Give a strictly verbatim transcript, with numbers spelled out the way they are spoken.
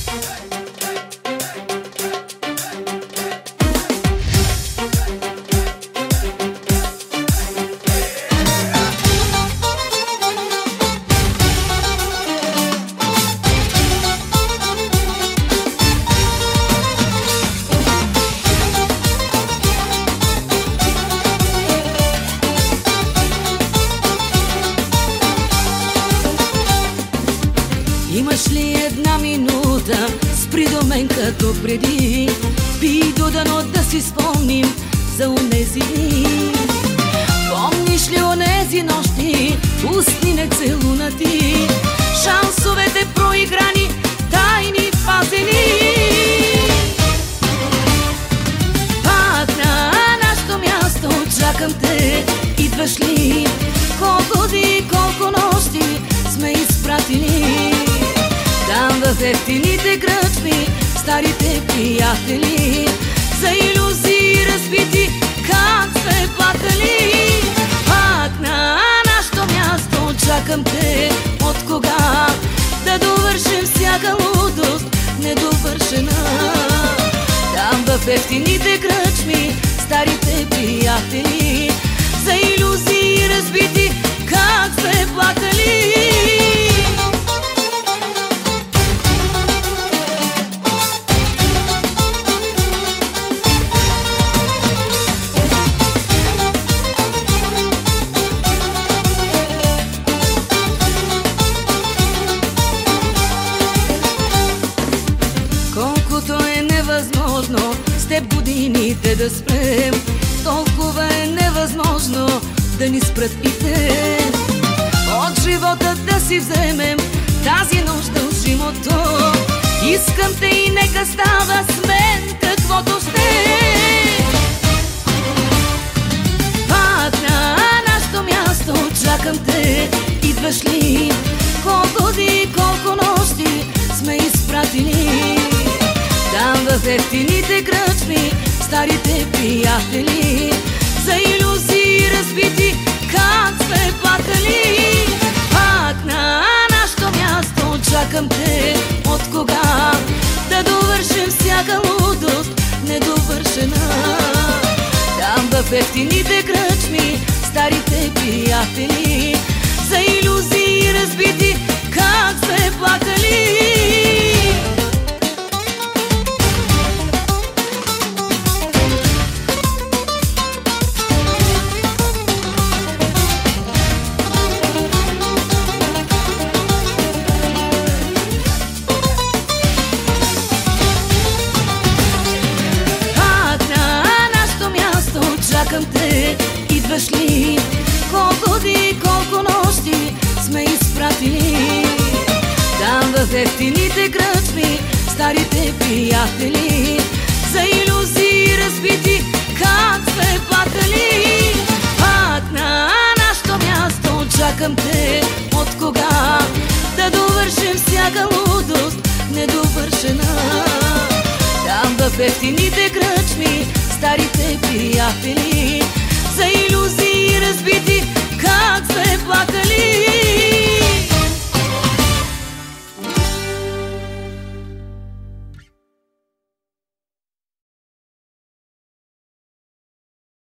Имаш ли една минута, спри до мен като преди, пий до дъно да си спомним за онези дни. Помниш ли онези нощи, устни нецелунати, шансовете проиграни, тайни пазени? Пак на нашето място чакам те, идваш ли? Колко дни, колко нощи сме изпратили там в ефтините кръчми, старите приятели, за илюзии разбити, как сме плакали. Пак на нашето място чакам те, от кога да довършим всяка лудост недовършена. Там в ефтините кръчми, старите приятели, за илюзии разбити, как сме плакали. Колкото е невъзможно с теб годините да спрем, толкова е невъзможно да ни спрат и те. От живота да си вземем тази нощ дължимото. Искам те и нека става с мен каквото ще. Пак на нашето място чакам те, идваш ли? Колко дни, колко нощи сме изпратили там в ефтините кръчми, старите приятели, за илюзии разбити, как сме плакали. Пак на нашето място чакам те, от кога да довършим всяка лудост недовършена. Там в ефтините кръчми, старите приятели, за илюзии разбити, как сме плакали. Чакам те, идваш ли? Колко дни, колко нощи сме изпратили там в ефтините кръчми, старите приятели, за илюзии разбити, как сме плакали. Пак на нашето място чакам те, от кога да довършим всяка лудост недовършена. Там в ефтините кръчми, старите приятели,